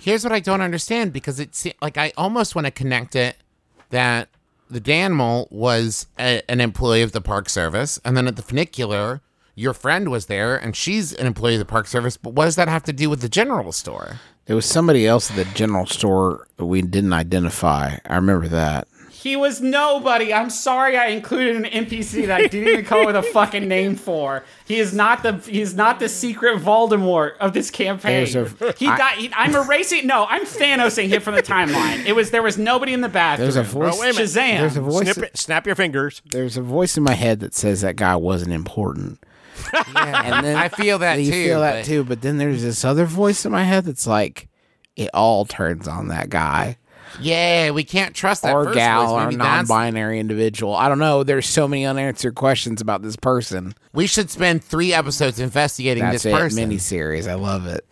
Here's what I don't understand, because it's like I almost want to connect it that the Danimal was an employee of the Park Service, and then at the funicular, your friend was there, and she's an employee of the Park Service. But what does that have to do with the general store? There was somebody else at the general store that we didn't identify. I remember that. He was nobody. I'm sorry I included an NPC that I didn't even come up with a fucking name for. He is not the secret Voldemort of this campaign. I'm erasing. No, I'm Thanosing him from the timeline. There was nobody in the bathroom. There's a voice. Oh, wait a minute. Shazam. There's a voice. Snap your fingers. There's a voice in my head that says that guy wasn't important. Yeah, and then I feel that you too. You feel that too, but then there's this other voice in my head that's like, it all turns on that guy. Yeah, we can't trust that or first gal voice. or Maybe non-binary individual. I don't know. There's so many unanswered questions about this person. We should spend 3 episodes investigating this person. Miniseries. I love it.